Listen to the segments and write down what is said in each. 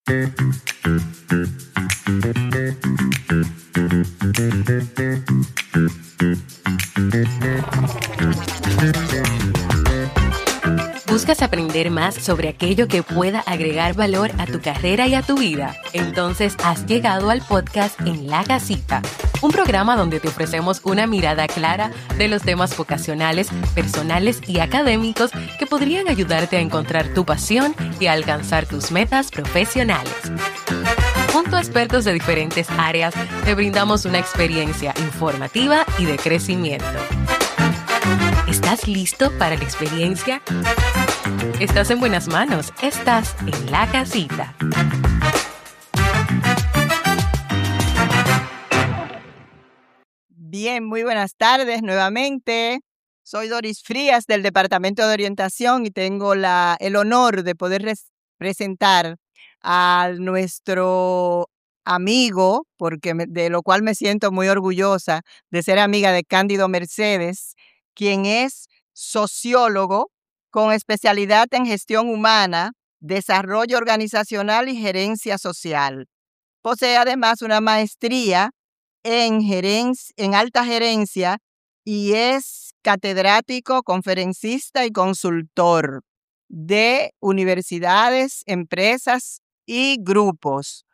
¿Buscas aprender más sobre aquello que pueda agregar valor a tu carrera y a tu vida? Entonces has llegado al podcast En la Casita, un programa donde te ofrecemos una mirada clara de los temas vocacionales, personales y académicos que podrían ayudarte a encontrar tu pasión y a alcanzar tus metas profesionales. Junto a expertos de diferentes áreas, te brindamos una experiencia informativa y de crecimiento. ¿Estás listo para la experiencia? Estás en buenas manos. Estás en la casita. Bien, muy buenas tardes nuevamente. Soy Doris Frías del Departamento de Orientación y tengo el honor de poder presentar a nuestro amigo, de lo cual me siento muy orgullosa de ser amiga de Cándido Mercedes, quien es sociólogo con especialidad en gestión humana, desarrollo organizacional y gerencia social. Posee además una maestría en alta gerencia y es catedrático, conferencista y consultor de universidades, empresas y grupos.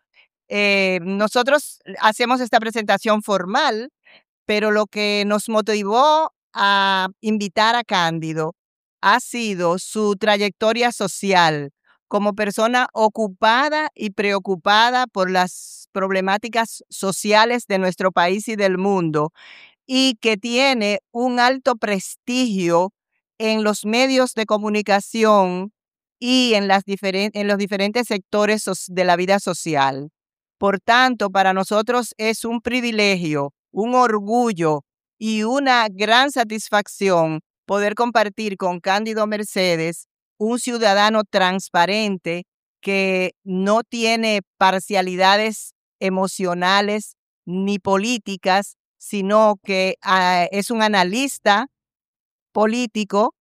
Nosotros hacemos esta presentación formal, pero lo que nos motivó a invitar a Cándido ha sido su trayectoria social como persona ocupada y preocupada por las problemáticas sociales de nuestro país y del mundo, y que tiene un alto prestigio en los medios de comunicación y en los diferentes sectores de la vida social. Por tanto, para nosotros es un privilegio, un orgullo y una gran satisfacción poder compartir con Cándido Mercedes, un ciudadano transparente que no tiene parcialidades emocionales ni políticas, sino que es un analista político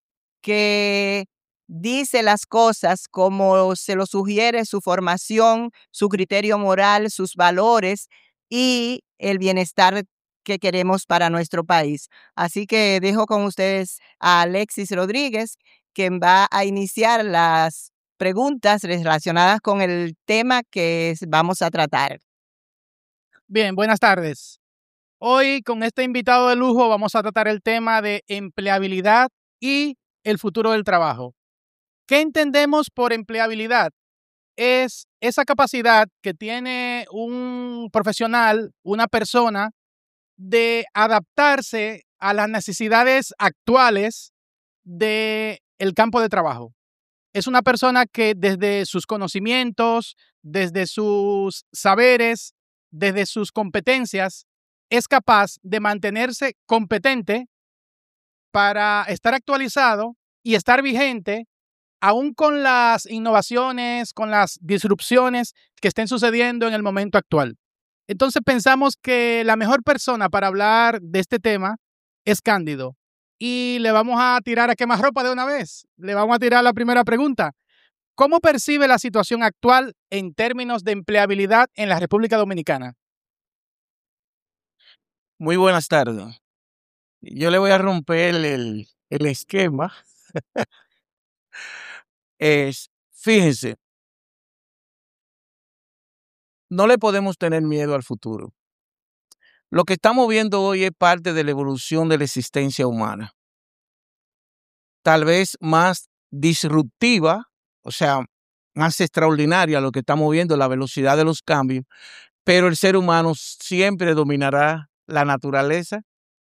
que dice las cosas como se lo sugiere su formación, su criterio moral, sus valores y el bienestar que queremos para nuestro país. Así que dejo con ustedes a Alexis Rodríguez, quien va a iniciar las preguntas relacionadas con el tema que vamos a tratar. Bien, buenas tardes. Hoy con este invitado de lujo vamos a tratar el tema de empleabilidad y el futuro del trabajo. ¿Qué entendemos por empleabilidad? Es esa capacidad que tiene un profesional, una persona, de adaptarse a las necesidades actuales del campo de trabajo. Es una persona que desde sus conocimientos, desde sus saberes, desde sus competencias, es capaz de mantenerse competente para estar actualizado y estar vigente aún con las innovaciones, con las disrupciones que estén sucediendo en el momento actual. Entonces pensamos que la mejor persona para hablar de este tema es Cándido. Y le vamos a tirar a quemarropa de una vez. Le vamos a tirar la primera pregunta. ¿Cómo percibe la situación actual en términos de empleabilidad en la República Dominicana? Muy buenas tardes. Yo le voy a romper el esquema. Fíjense, no le podemos tener miedo al futuro. Lo que estamos viendo hoy es parte de la evolución de la existencia humana. Tal vez más disruptiva, o sea, más extraordinaria lo que estamos viendo, la velocidad de los cambios, pero el ser humano siempre dominará la naturaleza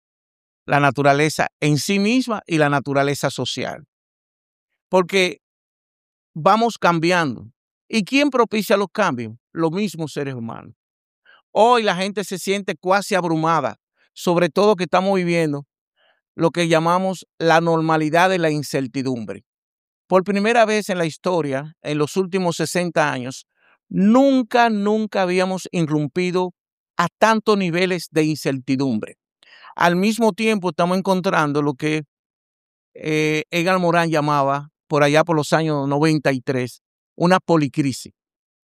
en sí misma y la naturaleza social. Porque vamos cambiando. ¿Y quién propicia los cambios? Los mismos seres humanos. Hoy la gente se siente casi abrumada, sobre todo que estamos viviendo lo que llamamos la normalidad de la incertidumbre. Por primera vez en la historia, en los últimos 60 años, nunca habíamos irrumpido a tantos niveles de incertidumbre. Al mismo tiempo estamos encontrando lo que Edgar Morin llamaba, por allá por los años 93, una policrisis.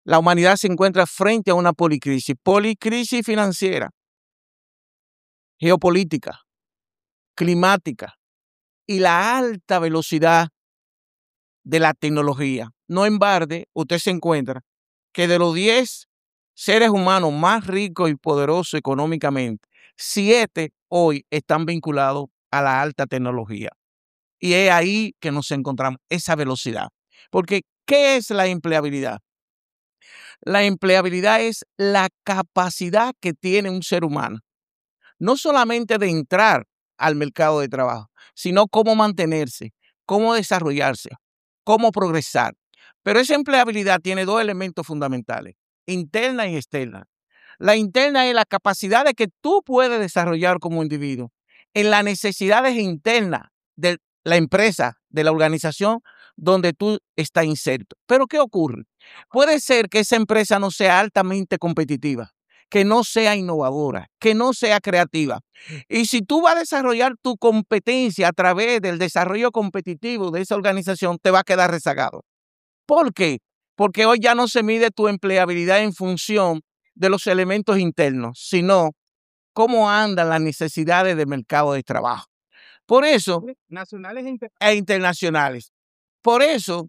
la humanidad se encuentra frente a una policrisis financiera, geopolítica, climática y la alta velocidad de la tecnología. No en balde, usted se encuentra que de los 10 seres humanos más ricos y poderosos económicamente, 7 hoy están vinculados a la alta tecnología. Y es ahí que nos encontramos, esa velocidad. Porque, ¿qué es la empleabilidad? La empleabilidad es la capacidad que tiene un ser humano, no solamente de entrar al mercado de trabajo, sino cómo mantenerse, cómo desarrollarse, cómo progresar. Pero esa empleabilidad tiene 2 elementos fundamentales, interna y externa. La interna es la capacidad de que tú puedes desarrollar como individuo en las necesidades internas de la empresa, de la organización donde tú estás inserto. Pero ¿qué ocurre? Puede ser que esa empresa no sea altamente competitiva, que no sea innovadora, que no sea creativa. Y si tú vas a desarrollar tu competencia a través del desarrollo competitivo de esa organización, te va a quedar rezagado. ¿Por qué? Porque hoy ya no se mide tu empleabilidad en función de los elementos internos, sino cómo andan las necesidades del mercado de trabajo. Por eso, nacionales e internacionales. Por eso,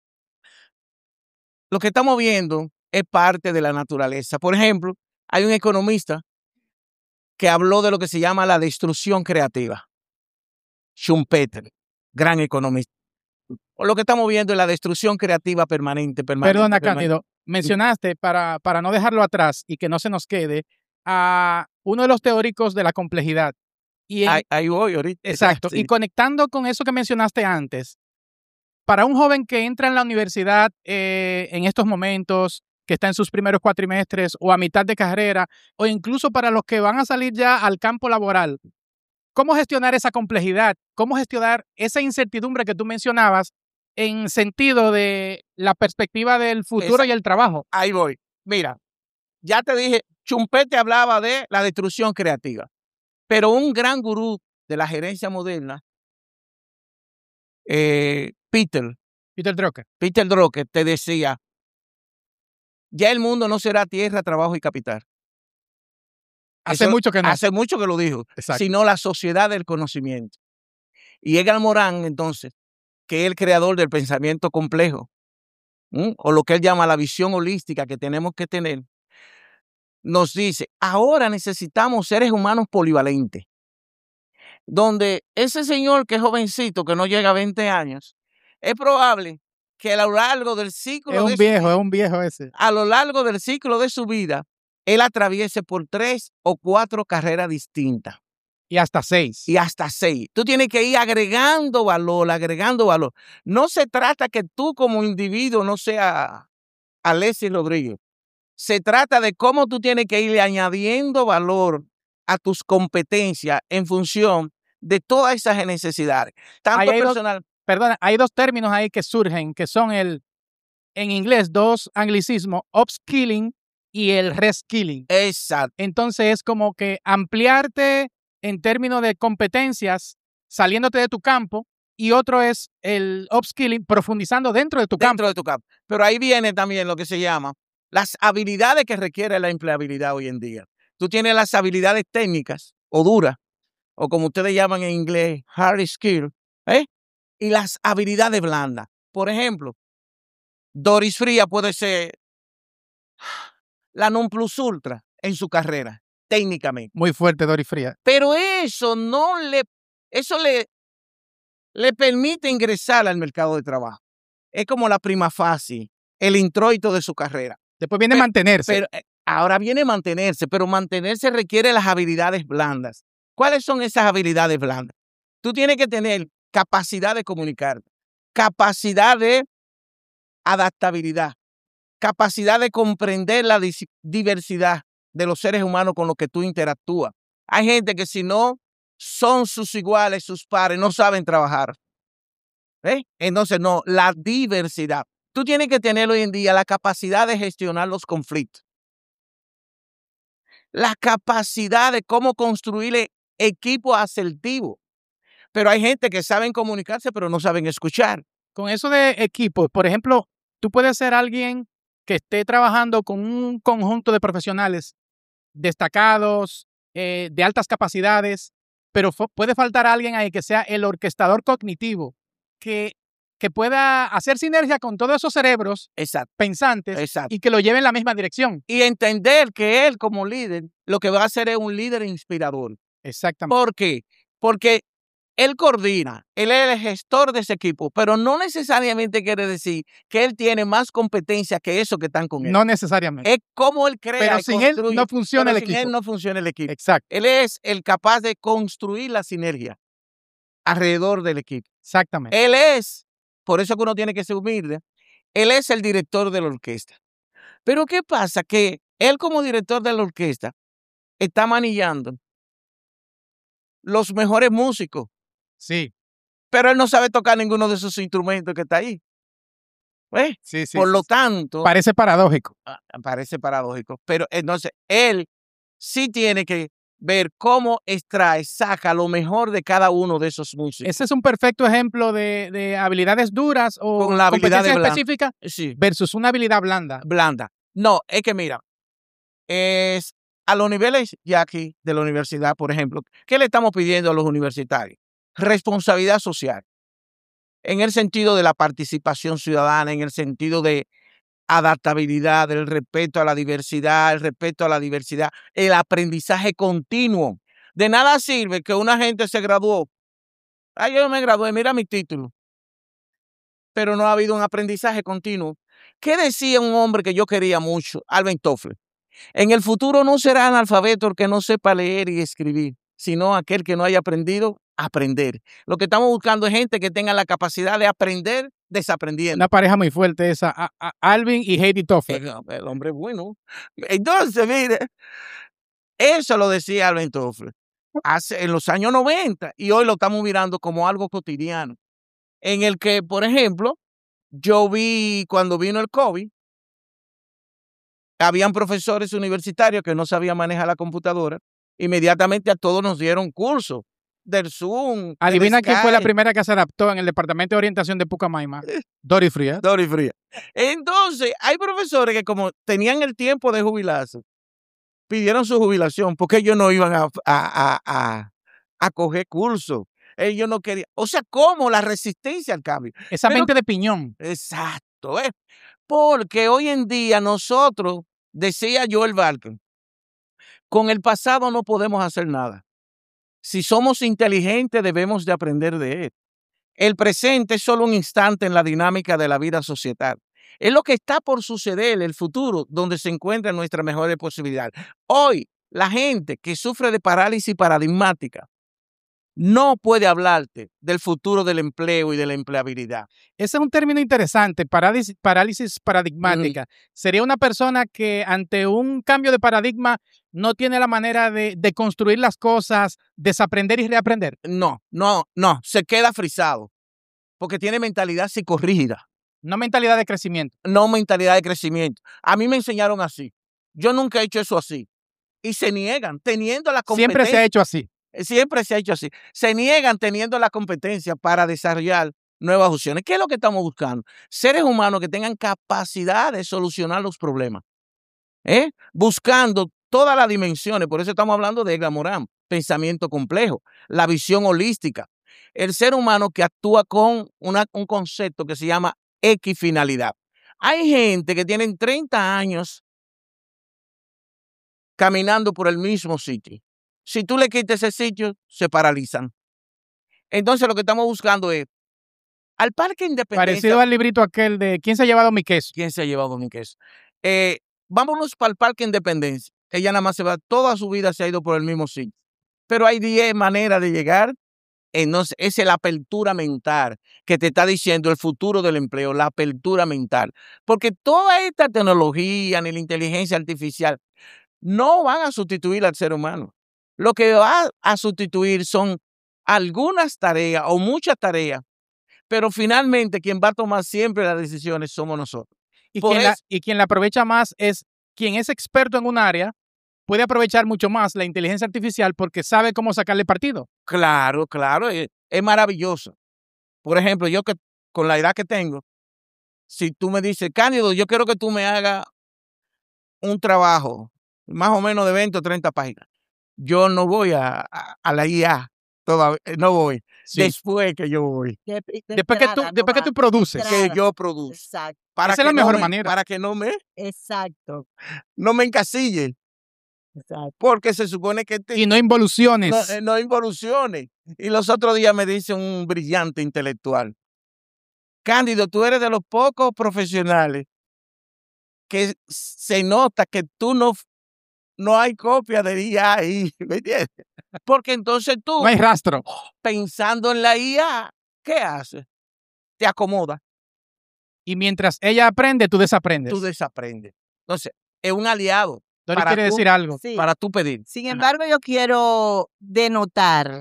lo que estamos viendo es parte de la naturaleza. Por ejemplo, hay un economista que habló de lo que se llama la destrucción creativa. Schumpeter, gran economista. Lo que estamos viendo es la destrucción creativa permanente. Perdona, Cándido, mencionaste, para no dejarlo atrás y que no se nos quede, a uno de los teóricos de la complejidad. Y ahí voy ahorita. Exacto. Sí. Y conectando con eso que mencionaste antes, para un joven que entra en la universidad en estos momentos, que está en sus primeros cuatrimestres o a mitad de carrera, o incluso para los que van a salir ya al campo laboral, ¿cómo gestionar esa complejidad? ¿Cómo gestionar esa incertidumbre que tú mencionabas en sentido de la perspectiva del futuro y el trabajo? Ahí voy. Mira, ya te dije, Schumpeter hablaba de la destrucción creativa, pero un gran gurú de la gerencia moderna, Peter Drucker, te decía, ya el mundo no será tierra, trabajo y capital. Hace mucho que no. Hace mucho que lo dijo. Exacto. Sino la sociedad del conocimiento. Y Edgar Morin, entonces, que es el creador del pensamiento complejo, o lo que él llama la visión holística que tenemos que tener, nos dice, ahora necesitamos seres humanos polivalentes, donde ese señor que es jovencito, que no llega a 20 años, es probable que a lo largo del ciclo es un viejo ese. A lo largo del ciclo de su vida, él atraviese por 3 o 4 carreras distintas. Y hasta 6. Tú tienes que ir agregando valor. No se trata que tú como individuo no seas Alexis Rodríguez. Se trata de cómo tú tienes que ir añadiendo valor a tus competencias en función de todas esas necesidades. Tanto personal. Hay 2 términos ahí que surgen, que son en inglés, 2 anglicismos, upskilling y el reskilling. Exacto. Entonces es como que ampliarte en términos de competencias, saliéndote de tu campo, y otro es el upskilling, profundizando dentro de tu campo. Pero ahí viene también lo que se llama las habilidades que requiere la empleabilidad hoy en día. Tú tienes las habilidades técnicas o duras, o como ustedes llaman en inglés, hard skill, y las habilidades blandas. Por ejemplo, Doris Frías puede ser la non plus ultra en su carrera, técnicamente. Muy fuerte Doris Frías. Pero eso le permite ingresar al mercado de trabajo. Es como la prima facie, el introito de su carrera. Después viene mantenerse. Ahora viene mantenerse, pero mantenerse requiere las habilidades blandas. ¿Cuáles son esas habilidades blandas? Tú tienes que tener capacidad de comunicar, capacidad de adaptabilidad, capacidad de comprender la diversidad de los seres humanos con los que tú interactúas. Hay gente que si no son sus iguales, sus pares, no saben trabajar. Entonces, no, la diversidad. Tú tienes que tener hoy en día la capacidad de gestionar los conflictos, la capacidad de cómo construir equipos asertivos. Pero hay gente que saben comunicarse, pero no saben escuchar. Con eso de equipo, por ejemplo, tú puedes ser alguien que esté trabajando con un conjunto de profesionales destacados, de altas capacidades, pero puede faltar alguien ahí que sea el orquestador cognitivo, que pueda hacer sinergia con todos esos cerebros Exacto. pensantes Exacto. y que lo lleven en la misma dirección. Y entender que él como líder lo que va a hacer es un líder inspirador. Exactamente. ¿Por qué? Porque él coordina, él es el gestor de ese equipo, pero no necesariamente quiere decir que él tiene más competencia que esos que están con él. No necesariamente. Es como él crea Pero y sin él construye, no funciona el sin equipo. él no funciona el equipo. Exacto. Él es el capaz de construir la sinergia alrededor del equipo. Exactamente. Él es, por eso que uno tiene que ser humilde, él es el director de la orquesta. Pero ¿qué pasa? Que él como director de la orquesta está manillando los mejores músicos, Sí. pero él no sabe tocar ninguno de esos instrumentos que está ahí. ¿Ves? Sí, sí. Por sí, lo sí. tanto, Parece paradójico. parece paradójico, pero entonces él sí tiene que ver cómo extrae, saca lo mejor de cada uno de esos músicos. Ese es un perfecto ejemplo de habilidades duras o Con la habilidad competencia blanda. específica Sí, versus una habilidad blanda. blanda. No, es que mira, es a los niveles ya aquí de la universidad, por ejemplo, ¿qué le estamos pidiendo a los universitarios? Responsabilidad social, en el sentido de la participación ciudadana, en el sentido de adaptabilidad, el respeto a la diversidad, el aprendizaje continuo. De nada sirve que una gente se graduó. Yo me gradué, mira mi título. Pero no ha habido un aprendizaje continuo. ¿Qué decía un hombre que yo quería mucho, Alvin Toffler? En el futuro no será analfabeto el que no sepa leer y escribir, sino aquel que no haya aprendido a aprender. Lo que estamos buscando es gente que tenga la capacidad de aprender desaprendiendo. Una pareja muy fuerte esa, Alvin y Heidi Toffler. El hombre es bueno. Entonces, mire, eso lo decía Alvin Toffler en los años 90 y hoy lo estamos mirando como algo cotidiano. En el que, por ejemplo, yo vi cuando vino el COVID, habían profesores universitarios que no sabían manejar la computadora. Inmediatamente a todos nos dieron cursos del Zoom. Adivina quién fue la primera que se adaptó en el Departamento de Orientación de Pucamaima. Doris Frías. Doris Frías. Entonces, hay profesores que como tenían el tiempo de jubilarse, pidieron su jubilación porque ellos no iban a coger cursos. Ellos no querían. O sea, ¿cómo? La resistencia al cambio. Esa mente de piñón. Exacto. Porque hoy en día nosotros, decía Joel Barker, con el pasado no podemos hacer nada. Si somos inteligentes, debemos de aprender de él. El presente es solo un instante en la dinámica de la vida societal. Es lo que está por suceder, el futuro, donde se encuentran nuestras mejores posibilidades. Hoy, la gente que sufre de parálisis paradigmática no puede hablarte del futuro del empleo y de la empleabilidad. Ese es un término interesante, parálisis paradigmática. Sería una persona que ante un cambio de paradigma no tiene la manera de construir las cosas, desaprender y reaprender. No, se queda frisado porque tiene mentalidad psicorrígida. No mentalidad de crecimiento. No mentalidad de crecimiento. A mí me enseñaron así. Yo nunca he hecho eso así. Y se niegan teniendo la competencia. Siempre se ha hecho así. Siempre se ha hecho así. Se niegan teniendo la competencia para desarrollar nuevas opciones. ¿Qué es lo que estamos buscando? Seres humanos que tengan capacidad de solucionar los problemas. Buscando todas las dimensiones. Por eso estamos hablando de Edgar Morin, pensamiento complejo, la visión holística. El ser humano que actúa con un concepto que se llama equifinalidad. Hay gente que tienen 30 años caminando por el mismo sitio. Si tú le quitas ese sitio, se paralizan. Entonces lo que estamos buscando es al Parque Independencia. Parecido al librito aquel de ¿Quién se ha llevado mi queso? ¿Quién se ha llevado mi queso? Vámonos para el Parque Independencia. Ella nada más toda su vida se ha ido por el mismo sitio. Pero hay 10 maneras de llegar. Entonces, esa es la apertura mental que te está diciendo el futuro del empleo, la apertura mental. Porque toda esta tecnología ni la inteligencia artificial no van a sustituir al ser humano. Lo que va a sustituir son algunas tareas o muchas tareas, pero finalmente quien va a tomar siempre las decisiones somos nosotros. Y quien la aprovecha más es quien es experto en un área, puede aprovechar mucho más la inteligencia artificial porque sabe cómo sacarle partido. Claro, es maravilloso. Por ejemplo, yo que con la edad que tengo, si tú me dices, Cándido, yo quiero que tú me hagas un trabajo más o menos de 20 o 30 páginas, yo no voy a la IA, todavía, no voy. Sí. Después que yo voy, Después que tú produces. que yo produzco. Exacto, Para Esa es la que no mejor me- manera. Para que no me exacto. encasille, porque se supone que Y no involuciones. no involucione. Y los otros días me dice un brillante intelectual, Cándido, tú eres de los pocos profesionales que se nota que tú no hay copia de IA ahí, ¿me entiendes? Porque entonces tú, No hay rastro. pensando en la IA, ¿qué haces? Te acomoda, Y mientras ella aprende, tú desaprendes. tú desaprendes. Entonces, es un aliado Dori para quiere tú, decir algo. Sí. para tú pedir. Sin embargo, yo quiero denotar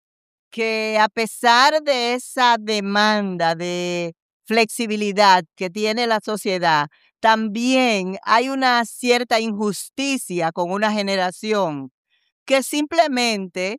que a pesar de esa demanda de flexibilidad que tiene la sociedad, también hay una cierta injusticia con una generación que simplemente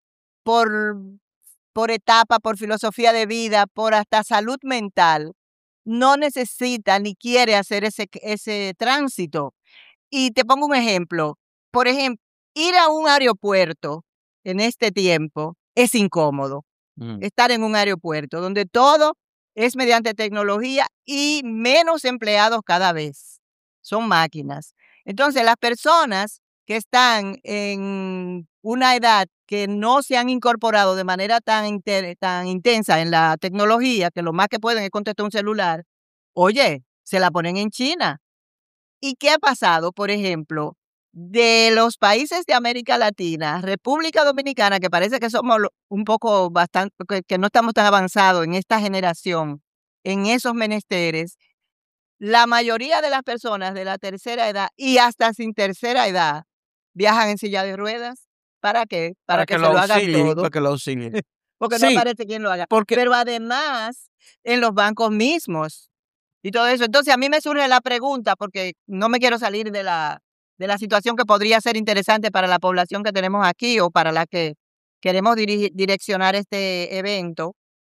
por, por etapa, por filosofía de vida, por hasta salud mental, no necesita ni quiere hacer ese tránsito. Y te pongo un ejemplo. Por ejemplo, ir a un aeropuerto en este tiempo es incómodo. Estar en un aeropuerto donde todo es mediante tecnología y menos empleados cada vez. Son máquinas. Entonces, las personas que están en una edad que no se han incorporado de manera tan intensa en la tecnología, que lo más que pueden es contestar un celular, oye, se la ponen en China. ¿Y qué ha pasado? Por ejemplo, de los países de América Latina, República Dominicana, que parece que somos un poco bastante, que no estamos tan avanzados en esta generación, en esos menesteres, la mayoría de las personas de la tercera edad y hasta sin tercera edad viajan en silla de ruedas. ¿Para qué? Para que se lo hagan todo. Para que lo auxilien. Porque no Sí, aparece quien lo haga. porque Pero además, en los bancos mismos y todo eso. Entonces, a mí me surge la pregunta, porque no me quiero salir de la situación que podría ser interesante para la población que tenemos aquí o para la que queremos direccionar este evento,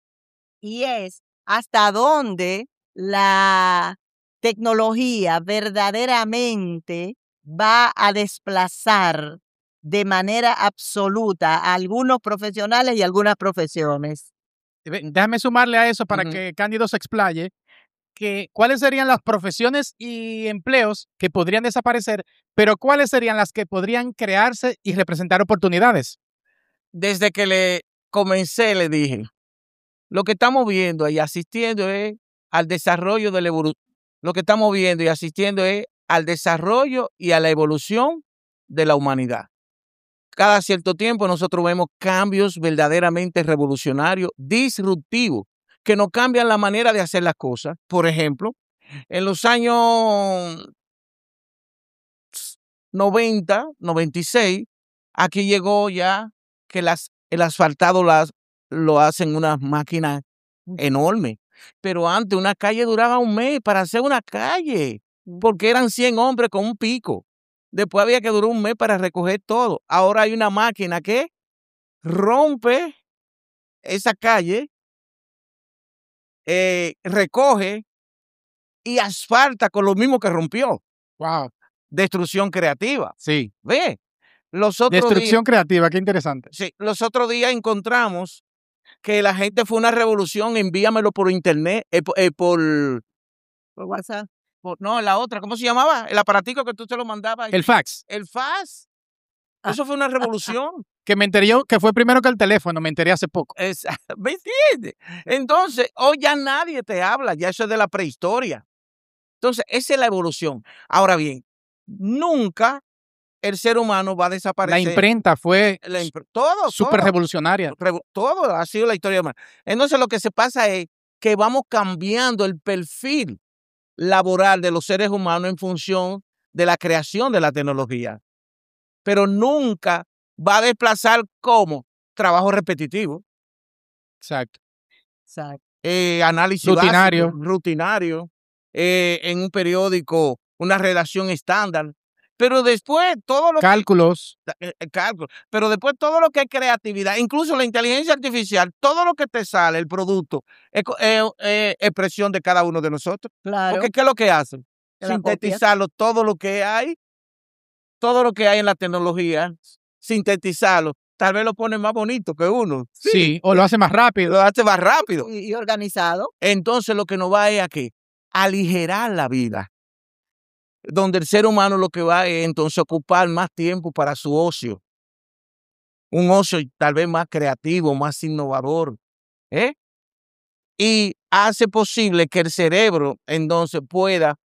y es hasta dónde la tecnología verdaderamente va a desplazar de manera absoluta a algunos profesionales y algunas profesiones. Déjame sumarle a eso para Ujú. que Cándido se explaye. ¿Cuáles serían las profesiones y empleos que podrían desaparecer, pero cuáles serían las que podrían crearse y representar oportunidades? Desde que le comencé, le dije, lo que estamos viendo y asistiendo es al desarrollo de la evolución. Lo que estamos viendo y asistiendo es al desarrollo y a la evolución de la humanidad. Cada cierto tiempo nosotros vemos cambios verdaderamente revolucionarios, disruptivos, que nos cambian la manera de hacer las cosas. Por ejemplo, en los años 90, 96, aquí llegó ya que el asfaltado lo hacen unas máquinas enormes. Pero antes una calle duraba un mes para hacer una calle, porque eran 100 hombres con un pico. Después había que durar un mes para recoger todo. Ahora hay una máquina que rompe esa calle, recoge y asfalta con lo mismo que rompió. Wow. Destrucción creativa. Sí. Ve, los otros Destrucción creativa, qué interesante. Sí, los otros días encontramos que la gente fue una revolución, envíamelo por internet, Por WhatsApp. no, la otra, ¿cómo se llamaba? El aparatico que tú te lo mandabas. El fax, El fax. Eso fue una revolución. que me enteré yo que fue primero que el teléfono, me enteré hace poco. ¿Me entiendes? Entonces, hoy ya nadie te habla, ya eso es de la prehistoria. Entonces, esa es la evolución. Ahora bien, nunca el ser humano va a La desaparecer. imprenta fue Todo, súper revolucionaria. todo ha sido la historia humana. Entonces, lo que se pasa es que vamos cambiando el perfil laboral de los seres humanos en función de la creación de la tecnología. Pero nunca va a desplazar como trabajo repetitivo. Exacto. Análisis Rutinario. básico, rutinario, en un periódico, una redacción estándar. Pero después todo lo Cálculos. cálculo, pero después todo lo que es creatividad, incluso la inteligencia artificial, todo lo que te sale, el producto, es expresión de cada uno de nosotros. Claro. Porque ¿qué es lo que hacen? Te la Sintetizarlo, todo lo que hay en la tecnología, sintetizarlo. Tal vez lo pone más bonito que uno. Sí, o lo hace más rápido. Lo hace más rápido. Y organizado. Entonces lo que nos va es a qué? Aligerar la vida. Donde el ser humano lo que va es entonces ocupar más tiempo para su ocio. Un ocio tal vez más creativo, más innovador. Y hace posible que el cerebro entonces pueda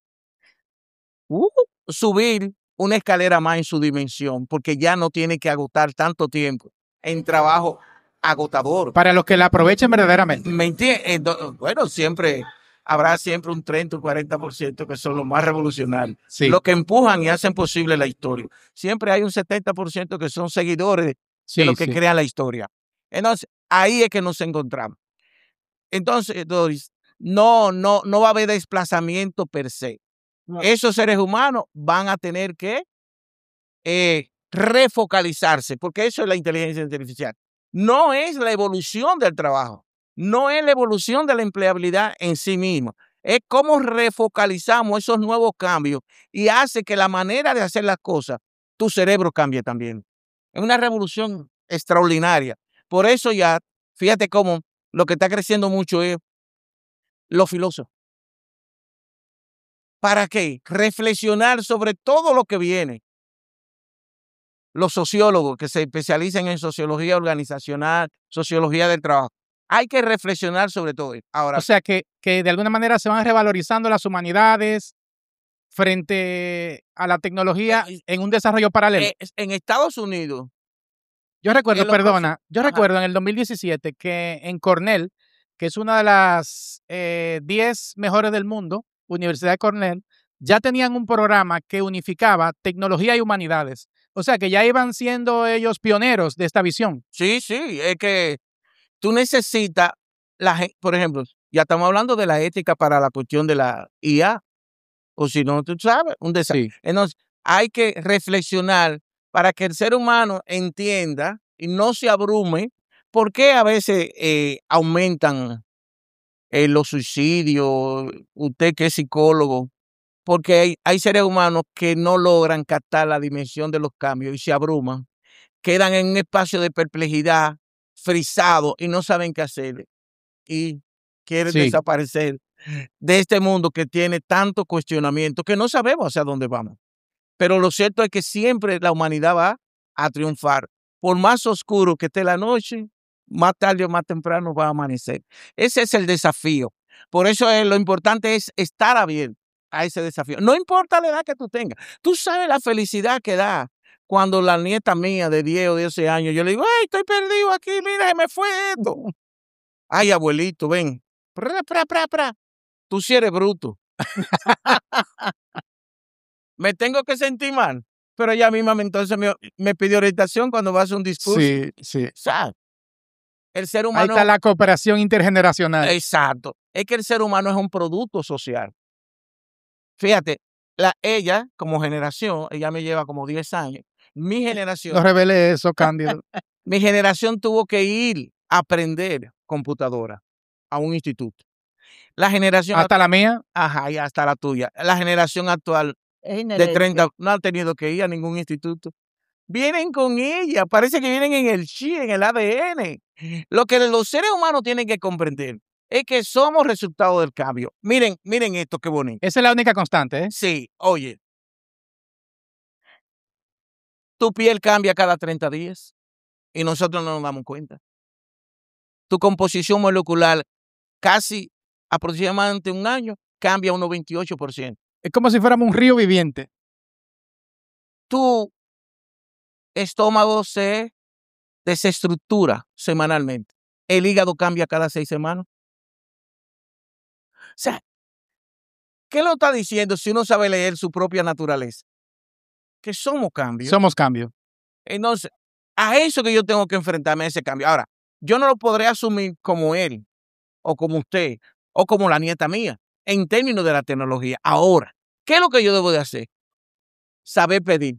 subir una escalera más en su dimensión, porque ya no tiene que agotar tanto tiempo en trabajo agotador. Para los que la aprovechen verdaderamente. ¿Me entiendes? Bueno, habrá siempre un 30 o 40% que son los más revolucionarios, Sí. los que empujan y hacen posible la historia. Siempre hay un 70% que son seguidores de los que crean la historia. Entonces, ahí es que nos encontramos. Entonces, Doris, no va a haber desplazamiento per se. No. Esos seres humanos van a tener que refocalizarse, porque eso es la inteligencia artificial. No es la evolución del trabajo, no es la evolución de la empleabilidad en sí misma, es cómo refocalizamos esos nuevos cambios y hace que la manera de hacer las cosas, tu cerebro cambie también. Es una revolución extraordinaria. Por eso ya, fíjate cómo lo que está creciendo mucho es los filósofos. ¿Para qué? Reflexionar sobre todo lo que viene. Los sociólogos que se especializan en sociología organizacional, sociología del trabajo. Hay que reflexionar sobre todo esto. Ahora, o sea, que de alguna manera se van revalorizando las humanidades frente a la tecnología en un desarrollo paralelo. En Estados Unidos. Yo recuerdo, recuerdo en el 2017 que en Cornell, que es una de las 10 mejores del mundo, Universidad de Cornell, ya tenían un programa que unificaba tecnología y humanidades. O sea, que ya iban siendo ellos pioneros de esta visión. Sí, es que tú necesitas, por ejemplo, ya estamos hablando de la ética para la cuestión de la IA, o si no, tú sabes, un desastre. Sí. Entonces, hay que reflexionar para que el ser humano entienda y no se abrume por qué a veces aumentan los suicidios, usted que es psicólogo, porque hay seres humanos que no logran captar la dimensión de los cambios y se abruman, quedan en un espacio de perplejidad, frisados y no saben qué hacer y quieren desaparecer de este mundo que tiene tanto cuestionamiento que no sabemos hacia dónde vamos. Pero lo cierto es que siempre la humanidad va a triunfar. Por más oscuro que esté la noche, más tarde o más temprano va a amanecer. Ese es el desafío. Por eso lo importante es estar abierto a ese desafío. No importa la edad que tú tengas. Tú sabes la felicidad que da cuando la nieta mía de 10 o 12 años, yo le digo, ¡ay, estoy perdido aquí! Mira, se me fue esto. Ay, abuelito, ven. Tú sí eres bruto. Me tengo que sentir mal. Pero ella misma entonces me pidió orientación cuando va a hacer un discurso. Sí. ¿Sabes? El ser humano. Ahí está la cooperación intergeneracional. Exacto. Es que el ser humano es un producto social. Fíjate, ella como generación, ella me lleva como 10 años. Mi generación. No revele eso, Cándido. Mi generación tuvo que ir a aprender computadora a un instituto. La generación. ¿Hasta la mía? Ajá, y hasta la tuya. La generación actual de 30 no han tenido que ir a ningún instituto. Vienen con ella, parece que vienen en el chi, en el ADN. Lo que los seres humanos tienen que comprender es que somos resultado del cambio. Miren esto, qué bonito. Esa es la única constante, ¿eh? Sí, oye. Tu piel cambia cada 30 días y nosotros no nos damos cuenta. Tu composición molecular casi aproximadamente un año cambia un 98%. Es como si fuéramos un río viviente. Tu estómago se desestructura semanalmente. El hígado cambia cada 6 semanas. O sea, ¿qué lo está diciendo si uno sabe leer su propia naturaleza? Que somos cambios. Somos cambios. Entonces, a eso que yo tengo que enfrentarme, a ese cambio. Ahora, yo no lo podré asumir como él, o como usted, o como la nieta mía, en términos de la tecnología. Ahora, ¿qué es lo que yo debo de hacer? saber pedir.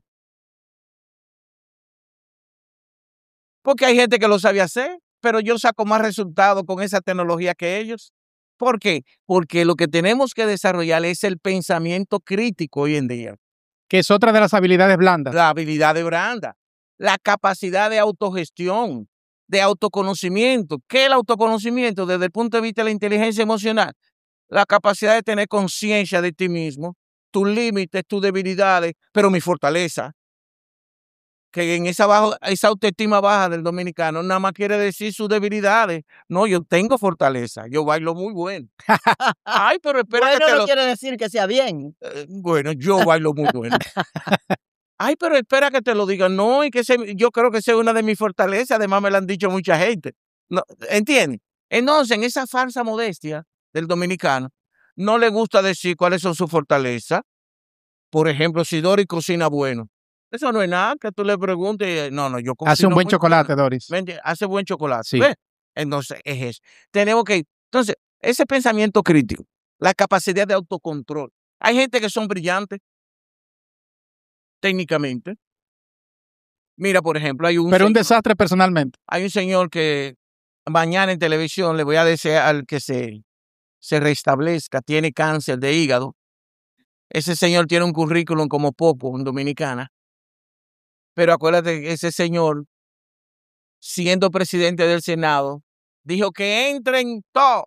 Porque hay gente que lo sabe hacer, pero yo saco más resultados con esa tecnología que ellos. ¿Por qué? Porque lo que tenemos que desarrollar es el pensamiento crítico hoy en día. Que es otra de las habilidades blandas. La habilidad de branda, la capacidad de autogestión, de autoconocimiento. ¿Qué es el autoconocimiento desde el punto de vista de la inteligencia emocional? La capacidad de tener conciencia de ti mismo, tus límites, tus debilidades, pero mi fortaleza. Que en esa autoestima baja del dominicano nada más quiere decir sus debilidades. No, yo tengo fortaleza, yo bailo muy bueno. Ay, pero espera Bueno, que no quiere decir que sea bien. bueno, yo bailo muy bueno. Ay, pero espera que te lo diga. No, y que yo creo que esa es una de mis fortalezas, además me lo han dicho mucha gente. No, ¿entiendes? Entonces, en esa falsa modestia del dominicano, no le gusta decir cuáles son sus fortalezas. Por ejemplo, si Doris cocina bueno. Eso no es nada que tú le preguntes. No, yo cocino Hace un buen muy chocolate, bueno. Doris. Hace buen chocolate. Sí. ¿Ves? Entonces, es eso. Tenemos que... Entonces, ese pensamiento crítico, la capacidad de autocontrol. Hay gente que son brillantes técnicamente. Mira, por ejemplo, Pero un desastre personalmente. Hay un señor que mañana en televisión le voy a desear al que se restablezca, tiene cáncer de hígado. Ese señor tiene un currículum como poco en Dominicana. Pero acuérdate que ese señor, siendo presidente del Senado, dijo que entren todos.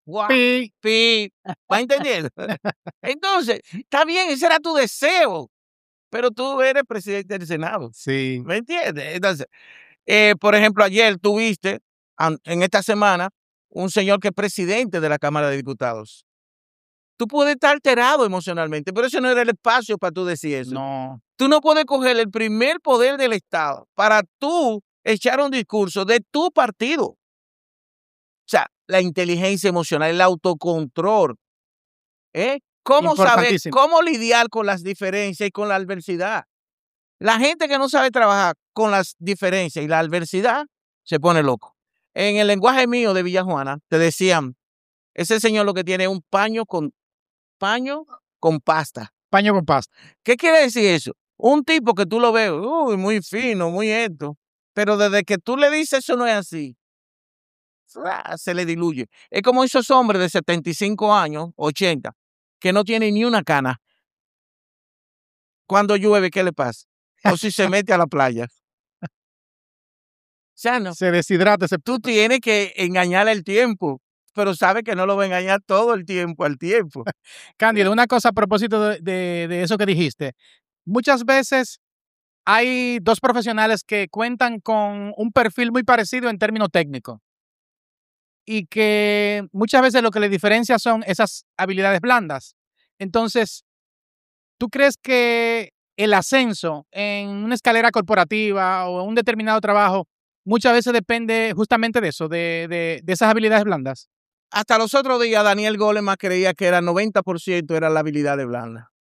¿Va entendiendo? Entonces, está bien, ese era tu deseo, pero tú eres presidente del Senado. Sí. ¿Me entiendes? Entonces, por ejemplo, ayer tuviste, en esta semana, un señor que es presidente de la Cámara de Diputados. Tú puedes estar alterado emocionalmente, pero ese no era el espacio para tú decir eso. No. Tú no puedes coger el primer poder del Estado para tú echar un discurso de tu partido. O sea, la inteligencia emocional, el autocontrol. ¿Cómo saber, cómo lidiar con las diferencias y con la adversidad? La gente que no sabe trabajar con las diferencias y la adversidad se pone loco. En el lenguaje mío de Villajuana te decían, ese señor lo que tiene es un paño con pasta. Paño con pasta. ¿Qué quiere decir eso? Un tipo que tú lo ves, muy fino, muy esto, pero desde que tú le dices eso no es así, se le diluye. Es como esos hombres de 75 años, 80, que no tienen ni una cana. Cuando llueve, ¿qué le pasa? O si se mete a la playa. O sea, no. Se deshidrata. Tú tienes que engañarle el tiempo, pero sabes que no lo va a engañar todo el tiempo, al tiempo. Cándido, una cosa a propósito de eso que dijiste. Muchas veces hay dos profesionales que cuentan con un perfil muy parecido en términos técnicos y que muchas veces lo que les diferencia son esas habilidades blandas. Entonces, ¿tú crees que el ascenso en una escalera corporativa o en un determinado trabajo muchas veces depende justamente de eso, de esas habilidades blandas? Hasta los otros días, Daniel Goleman creía que era 90% era la habilidad de blanda.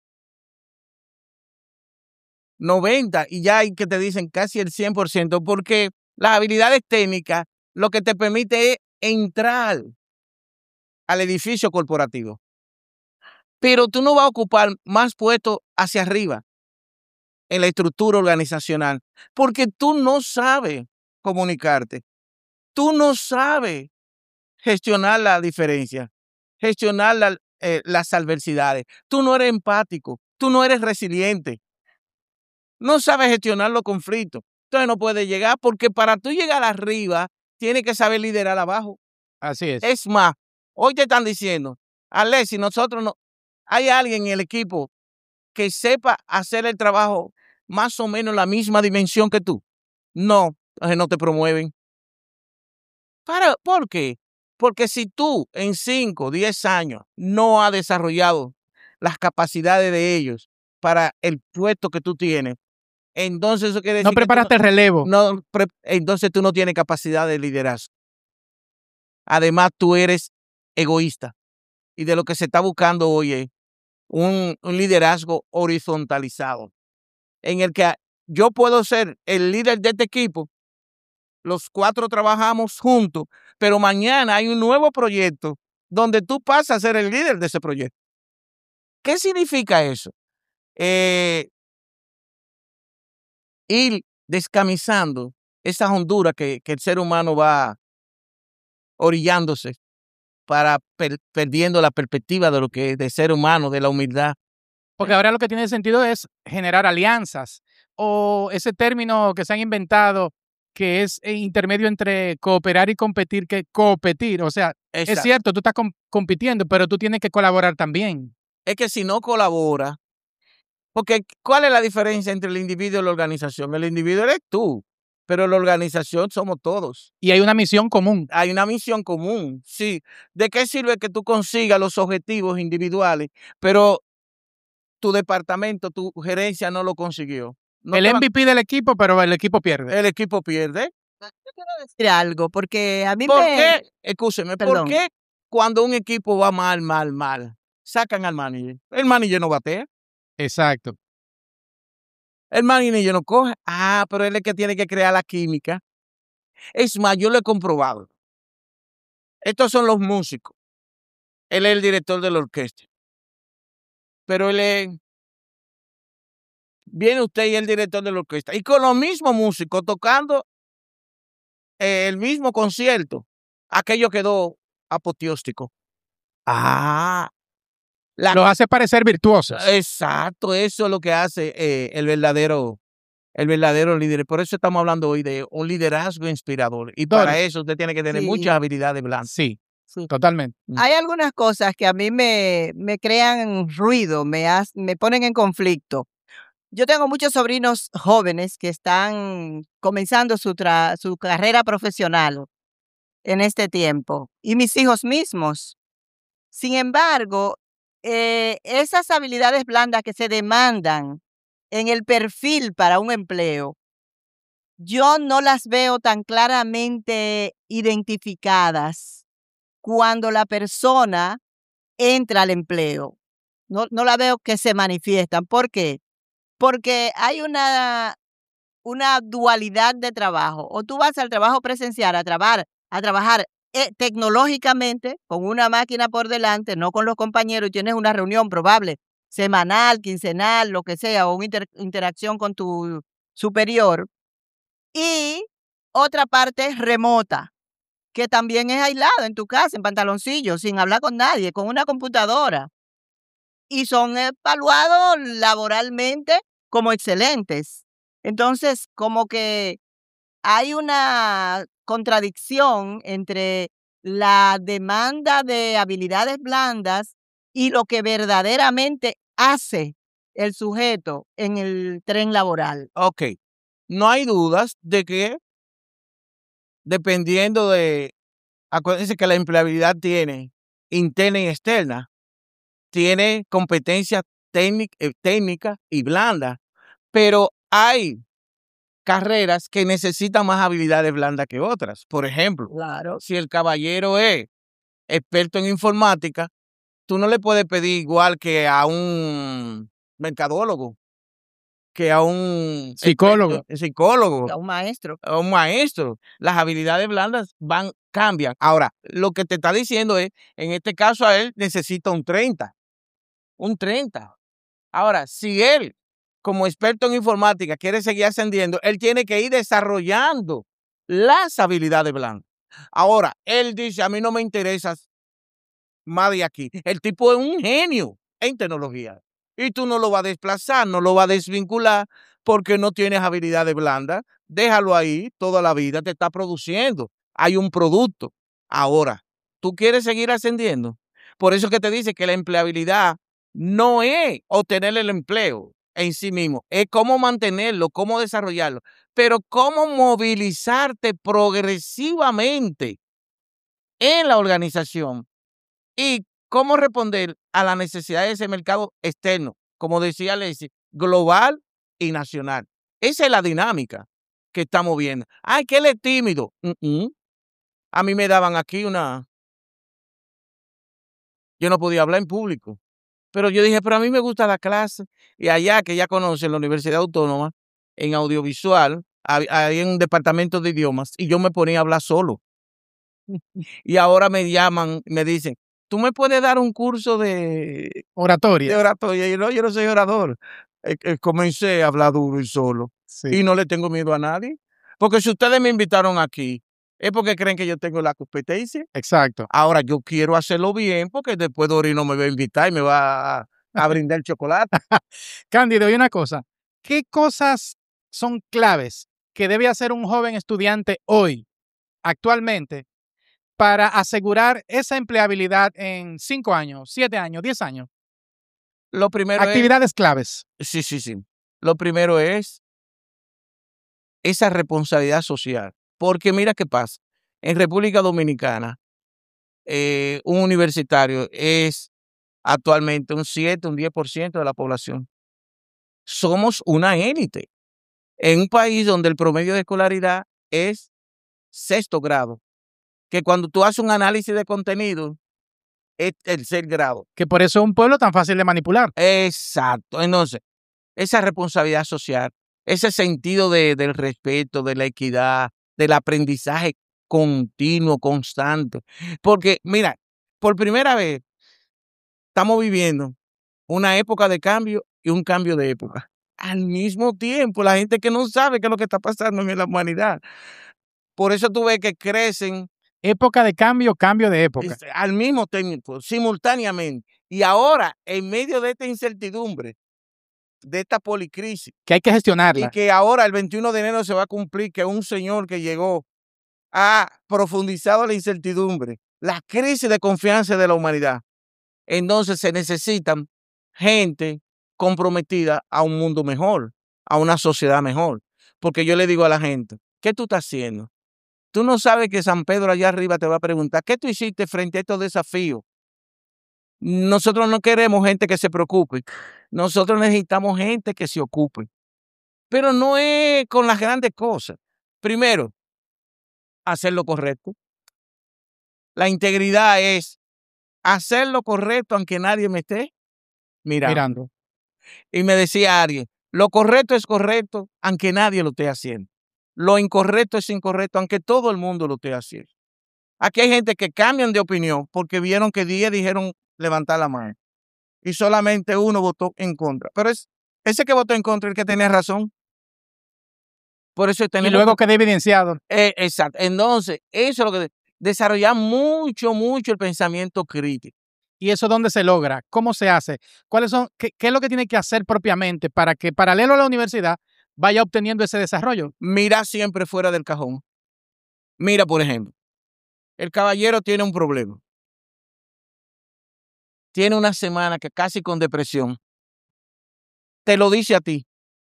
90%, y ya hay que te dicen casi el 100%, porque las habilidades técnicas lo que te permite es entrar al edificio corporativo. Pero tú no vas a ocupar más puestos hacia arriba en la estructura organizacional, porque tú no sabes comunicarte. Tú no sabes gestionar la diferencia, gestionar las adversidades. Tú no eres empático, tú no eres resiliente. No sabes gestionar los conflictos. Entonces no puedes llegar, porque para tú llegar arriba, tienes que saber liderar abajo. Así es. Es más, hoy te están diciendo, Alexis, nosotros no, hay alguien en el equipo que sepa hacer el trabajo más o menos la misma dimensión que tú. No, entonces no te promueven. ¿Por qué? Porque si tú en 5, 10 años no has desarrollado las capacidades de ellos para el puesto que tú tienes, entonces eso quiere decir no preparaste el relevo. Entonces tú no tienes capacidad de liderazgo. Además, tú eres egoísta. Y de lo que se está buscando hoy es un liderazgo horizontalizado, en el que yo puedo ser el líder de este equipo, los 4 trabajamos juntos, pero mañana hay un nuevo proyecto donde tú pasas a ser el líder de ese proyecto. ¿Qué significa eso? ir descamisando esas honduras que el ser humano va orillándose para perdiendo la perspectiva de lo que es de ser humano, de la humildad. Porque ahora lo que tiene sentido es generar alianzas o ese término que se han inventado que es intermedio entre cooperar y competir, que competir. O sea, es Exacto. cierto, tú estás compitiendo, pero tú tienes que colaborar también. Es que si no colabora, porque ¿cuál es la diferencia entre el individuo y la organización? El individuo eres tú, pero la organización somos todos. Y hay una misión común. Hay una misión común, sí. ¿De qué sirve que tú consigas los objetivos individuales, pero tu departamento, tu gerencia no lo consiguió? No El te va- MVP del equipo, pero el equipo pierde. el equipo pierde. Yo quiero decir algo, porque a mí ¿Por me... qué? Escúcheme, ¿por Perdón. qué cuando un equipo va mal, sacan al manager? El manager no batea, Exacto. el manager no coge. Ah, pero él es el que tiene que crear la química. Es más, yo lo he comprobado. Estos son los músicos. Él es el director de la orquesta. Pero él es... Viene usted y es el director de la orquesta. Y con los mismos músicos tocando el mismo concierto, aquello quedó apoteóstico. Ah, Los hace parecer virtuosos. exacto, eso es lo que hace el verdadero líder. Por eso estamos hablando hoy de un liderazgo inspirador. Y para Doris. eso usted tiene que tener Sí. muchas habilidades blandas. Sí, Sí. totalmente. Hay algunas cosas que a mí me crean ruido, me ponen en conflicto. Yo tengo muchos sobrinos jóvenes que están comenzando su carrera profesional en este tiempo, y mis hijos mismos. Sin embargo, esas habilidades blandas que se demandan en el perfil para un empleo, yo no las veo tan claramente identificadas cuando la persona entra al empleo. No la veo que se manifiestan. ¿Por qué? Porque hay una dualidad de trabajo. O tú vas al trabajo presencial a trabajar tecnológicamente con una máquina por delante, no con los compañeros, y tienes una reunión probable semanal, quincenal, lo que sea, o una interacción con tu superior. Y otra parte remota, que también es aislado en tu casa, en pantaloncillo, sin hablar con nadie, con una computadora. Y son evaluados laboralmente como excelentes. Entonces, como que hay una contradicción entre la demanda de habilidades blandas y lo que verdaderamente hace el sujeto en el tren laboral. Ok, no hay dudas de que dependiendo de, acuérdense que la empleabilidad tiene interna y externa, tiene competencias técnicas y blandas, pero hay carreras que necesitan más habilidades blandas que otras. Por ejemplo, Claro. si el caballero es experto en informática, tú no le puedes pedir igual que a un mercadólogo, que a un Psicólogo. psicólogo, A un maestro. a un maestro. Las habilidades blandas cambian. Ahora, lo que te está diciendo es, en este caso a él necesita un 30. Un 30. Ahora, si él, como experto en informática, quiere seguir ascendiendo, él tiene que ir desarrollando las habilidades blandas. Ahora, él dice, a mí no me interesa más de aquí. El tipo es un genio en tecnología. Y tú no lo vas a desplazar, no lo vas a desvincular porque no tienes habilidades blandas. Déjalo ahí toda la vida, te está produciendo. Hay un producto. Ahora, ¿tú quieres seguir ascendiendo? Por eso que te dice que la empleabilidad no es obtener el empleo en sí mismo, es cómo mantenerlo, cómo desarrollarlo, pero cómo movilizarte progresivamente en la organización y cómo responder a las necesidades de ese mercado externo, como decía Leslie, global y nacional. Esa es la dinámica que estamos viendo. Ay, que él es tímido. A mí me daban aquí yo no podía hablar en público, pero yo dije, pero a mí me gusta la clase. Y allá, que ya conocen, la Universidad Autónoma, en audiovisual, hay un departamento de idiomas, y yo me ponía a hablar solo. Y ahora me llaman, me dicen, ¿tú me puedes dar un curso de Oratoria. oratoria? Y yo no soy orador, comencé a hablar duro y solo. Sí. Y no le tengo miedo a nadie. Porque si ustedes me invitaron aquí, es porque creen que yo tengo la competencia. Exacto. Ahora yo quiero hacerlo bien porque después Doris no me va a invitar y me va a brindar chocolate. Cándido, y una cosa, ¿qué cosas son claves que debe hacer un joven estudiante hoy, actualmente, para asegurar esa empleabilidad en 5 años, 7 años, 10 años? Lo primero Actividades claves. Sí. Lo primero es esa responsabilidad social. Porque mira qué pasa. En República Dominicana, un universitario es actualmente un 7, un 10% de la población. Somos una élite. En un país donde el promedio de escolaridad es 6º grado, que cuando tú haces un análisis de contenido, es el 6 grado. Que por eso es un pueblo tan fácil de manipular. Exacto. Entonces, esa responsabilidad social, ese sentido del respeto, de la equidad, del aprendizaje continuo, constante. Porque, mira, por primera vez estamos viviendo una época de cambio y un cambio de época. Al mismo tiempo, la gente que no sabe qué es lo que está pasando en la humanidad. Por eso tú ves que crecen Época de cambio, cambio de época. al mismo tiempo, simultáneamente. Y ahora, en medio de esta incertidumbre, de esta policrisis, Que hay que gestionarla. y que ahora el 21 de enero se va a cumplir que un señor que llegó ha profundizado la incertidumbre, la crisis de confianza de la humanidad. Entonces se necesitan gente comprometida a un mundo mejor, a una sociedad mejor. Porque yo le digo a la gente, ¿qué tú estás haciendo? Tú no sabes que San Pedro allá arriba te va a preguntar, ¿qué tú hiciste frente a estos desafíos? Nosotros no queremos gente que se preocupe. Nosotros necesitamos gente que se ocupe. Pero no es con las grandes cosas. Primero, hacer lo correcto. La integridad es hacer lo correcto aunque nadie me esté mirando. Y me decía alguien, lo correcto es correcto aunque nadie lo esté haciendo. Lo incorrecto es incorrecto aunque todo el mundo lo esté haciendo. Aquí hay gente que cambian de opinión porque vieron que 10 dijeron levantar la mano y solamente uno votó en contra. Pero es ese que votó en contra el que tenía razón. Por eso Y luego queda evidenciado. Exacto. Entonces, eso es lo que desarrollar mucho el pensamiento crítico. ¿Y eso dónde se logra? ¿Cómo se hace? ¿Qué es lo que tiene que hacer propiamente para que, paralelo a la universidad, vaya obteniendo ese desarrollo? Mira siempre fuera del cajón. Mira, por ejemplo, el caballero tiene un problema. Tiene una semana que casi con depresión. Te lo dice a ti.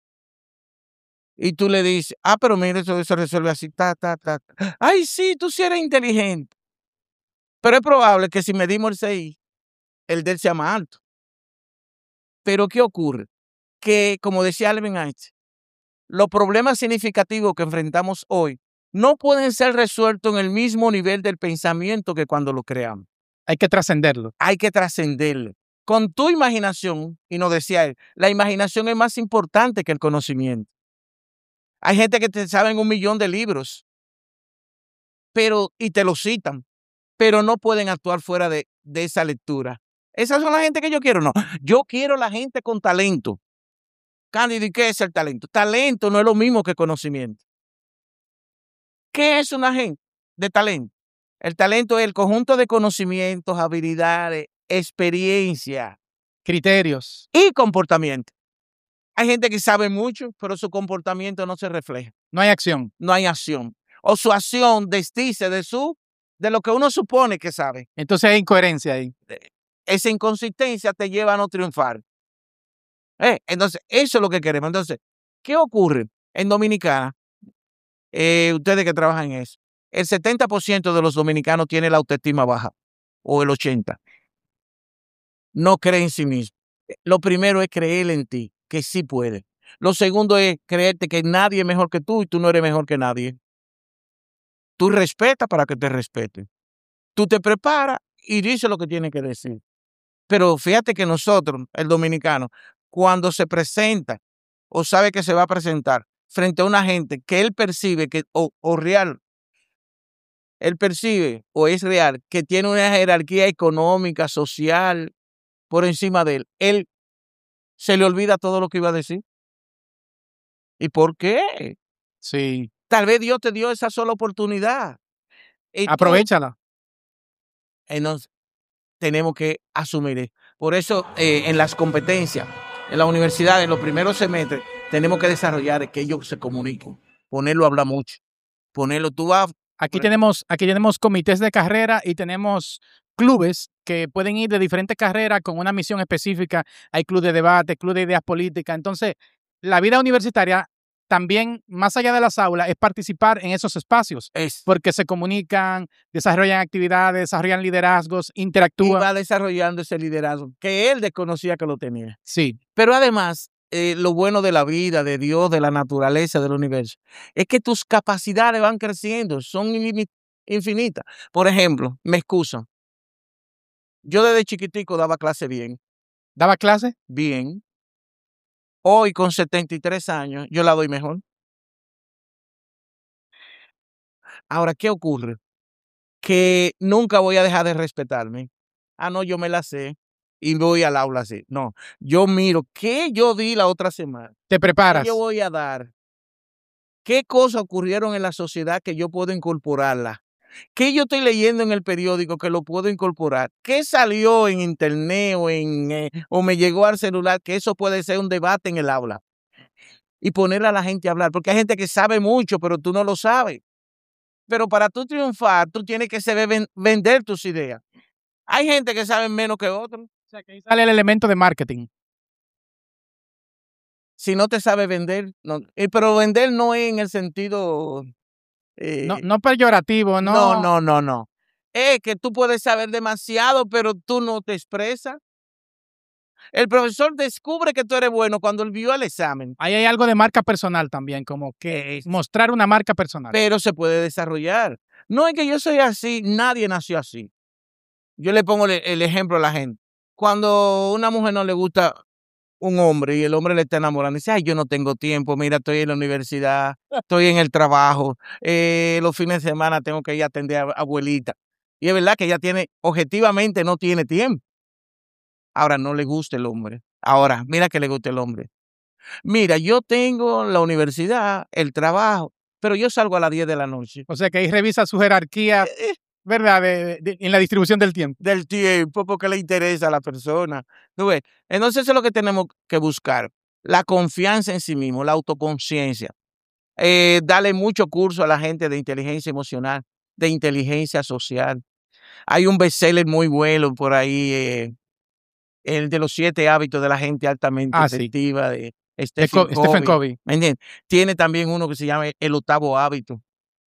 Y tú le dices, pero mira, eso se resuelve así, Ay, sí, tú sí eres inteligente. Pero es probable que si medimos el CI, el de él sea más alto. Pero ¿qué ocurre? Que, como decía Albert Einstein, los problemas significativos que enfrentamos hoy no pueden ser resueltos en el mismo nivel del pensamiento que cuando lo creamos. Hay que trascenderlo. Hay que trascenderlo. Con tu imaginación, y nos decía él, la imaginación es más importante que el conocimiento. Hay gente que te saben 1.000.000 de libros, y te lo citan, pero no pueden actuar fuera de esa lectura. ¿Esas son la gente que yo quiero? No, yo quiero la gente con talento. Cándido, ¿y qué es el talento? Talento no es lo mismo que conocimiento. ¿Qué es una gente de talento? El talento es el conjunto de conocimientos, habilidades, experiencia, criterios y comportamiento. Hay gente que sabe mucho, pero su comportamiento no se refleja. No hay acción. No hay acción. O su acción desdice de lo que uno supone que sabe. Entonces hay incoherencia ahí. Esa inconsistencia te lleva a no triunfar. Entonces, eso es lo que queremos. Entonces, ¿qué ocurre en Dominicana? Ustedes que trabajan en eso. El 70% de los dominicanos tiene la autoestima baja, o el 80%. No cree en sí mismo. Lo primero es creer en ti, que sí puedes. Lo segundo es creerte que nadie es mejor que tú y tú no eres mejor que nadie. Tú respetas para que te respeten. Tú te preparas y dices lo que tienes que decir. Pero fíjate que nosotros, el dominicano, cuando se presenta o sabe que se va a presentar frente a una gente que él percibe que él percibe o es real que tiene una jerarquía económica, social por encima de él se le olvida todo lo que iba a decir. ¿Y por qué? Sí. Tal vez Dios te dio esa sola oportunidad. Y Aprovéchala. entonces, tenemos que asumir. Por eso, en las competencias, en la universidad, en los primeros semestres, tenemos que desarrollar que ellos se comuniquen. Ponerlo a hablar mucho. Ponerlo, tú vas. Aquí tenemos comités de carrera y tenemos clubes que pueden ir de diferentes carreras con una misión específica. Hay club de debate, club de ideas políticas. Entonces, la vida universitaria también, más allá de las aulas, es participar en esos espacios, porque se comunican, desarrollan actividades, desarrollan liderazgos, interactúan. Y va desarrollando ese liderazgo que él desconocía que lo tenía. Sí. Pero además, lo bueno de la vida, de Dios, de la naturaleza, del universo, es que tus capacidades van creciendo, son infinitas. Por ejemplo, me excusan. Yo desde chiquitico daba clase bien. ¿Daba clase? Bien. Hoy, con 73 años, yo la doy mejor. Ahora, ¿qué ocurre? Que nunca voy a dejar de respetarme. Ah, no, yo me la sé y voy al aula así. No, yo miro qué yo di la otra semana. Te preparas. ¿Qué yo voy a dar? ¿Qué cosas ocurrieron en la sociedad que yo puedo incorporarla? ¿Qué yo estoy leyendo en el periódico que lo puedo incorporar? ¿Qué salió en internet o me llegó al celular? Que eso puede ser un debate en el aula. Y poner a la gente a hablar. Porque hay gente que sabe mucho, pero tú no lo sabes. Pero para tú triunfar, tú tienes que saber vender tus ideas. Hay gente que sabe menos que otros. O sea, que ahí sale el elemento de marketing. Si no te sabe vender, no. Pero vender no es en el sentido... no peyorativo, no. No. Es que tú puedes saber demasiado, pero tú no te expresas. El profesor descubre que tú eres bueno cuando él vio el examen. Ahí hay algo de marca personal también, como que mostrar una marca personal. Pero se puede desarrollar. No es que yo soy así, nadie nació así. Yo le pongo el ejemplo a la gente. Cuando a una mujer no le gusta un hombre y el hombre le está enamorando, dice, ay, yo no tengo tiempo, mira, estoy en la universidad, estoy en el trabajo, los fines de semana tengo que ir a atender a abuelita. Y es verdad que ella objetivamente no tiene tiempo. Ahora, no le gusta el hombre. Ahora, mira que le gusta el hombre. Mira, yo tengo la universidad, el trabajo, pero yo salgo a las 10 de la noche. O sea que ahí revisa su jerarquía, ¿verdad? En la distribución del tiempo. Del tiempo, porque le interesa a la persona. ¿Tú ves? Entonces eso es lo que tenemos que buscar. La confianza en sí mismo, la autoconciencia. Darle mucho curso a la gente de inteligencia emocional, de inteligencia social. Hay un bestseller muy bueno por ahí, el de los 7 hábitos de la gente altamente efectiva, sí. de Stephen Covey. ¿Me entiendes? Tiene también uno que se llama El 8º hábito.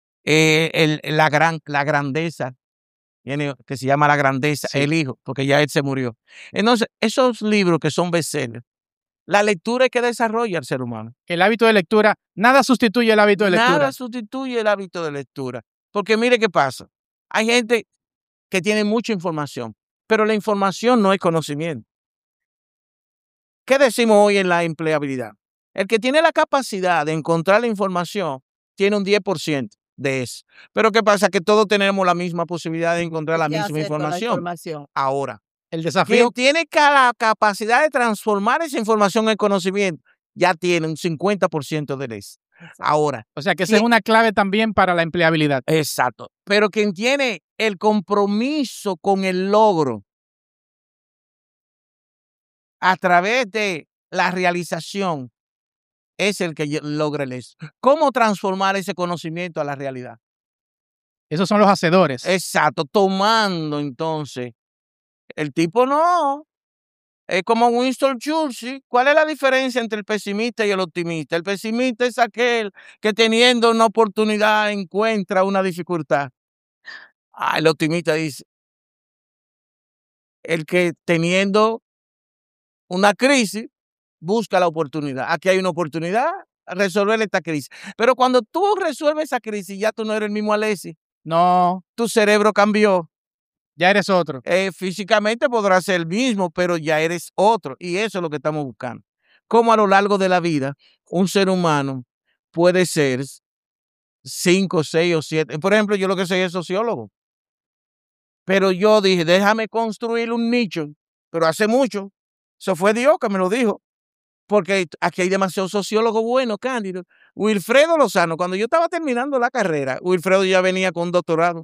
La grandeza. Tiene que se llama La grandeza, sí. El hijo, porque ya él se murió. Entonces, esos libros que son bestsellers, la lectura es que desarrolla al ser humano. El hábito de lectura, nada sustituye el hábito de lectura. Nada sustituye el hábito de lectura. Porque mire qué pasa. Hay gente que tiene mucha información, pero la información no es conocimiento. ¿Qué decimos hoy en la empleabilidad? El que tiene la capacidad de encontrar la información tiene un 10% de eso. Pero ¿qué pasa? Que todos tenemos la misma posibilidad de encontrar la misma información. Ahora, el desafío, quien tiene la capacidad de transformar esa información en conocimiento, ya tiene un 50% de eso. Ahora. O sea que esa es una clave también para la empleabilidad. Exacto. Pero quien tiene el compromiso con el logro a través de la realización es el que logra el éxito. ¿Cómo transformar ese conocimiento a la realidad? Esos son los hacedores. Exacto, tomando entonces. El tipo no. Es como Winston Churchill. ¿Cuál es la diferencia entre el pesimista y el optimista? El pesimista es aquel que teniendo una oportunidad encuentra una dificultad. El optimista dice, el que teniendo una crisis busca la oportunidad. Aquí hay una oportunidad, resolver esta crisis. Pero cuando tú resuelves esa crisis, ya tú no eres el mismo Alexis. No. Tu cerebro cambió. Ya eres otro. Físicamente podrás ser el mismo, pero ya eres otro. Y eso es lo que estamos buscando. Cómo a lo largo de la vida un ser humano puede ser 5, 6 o 7. Por ejemplo, yo lo que soy es sociólogo. Pero yo dije, déjame construir un nicho. Pero hace mucho. Eso fue Dios que me lo dijo. porque aquí hay demasiados sociólogos buenos, Cándido. Wilfredo Lozano, cuando yo estaba terminando la carrera, Wilfredo ya venía con un doctorado.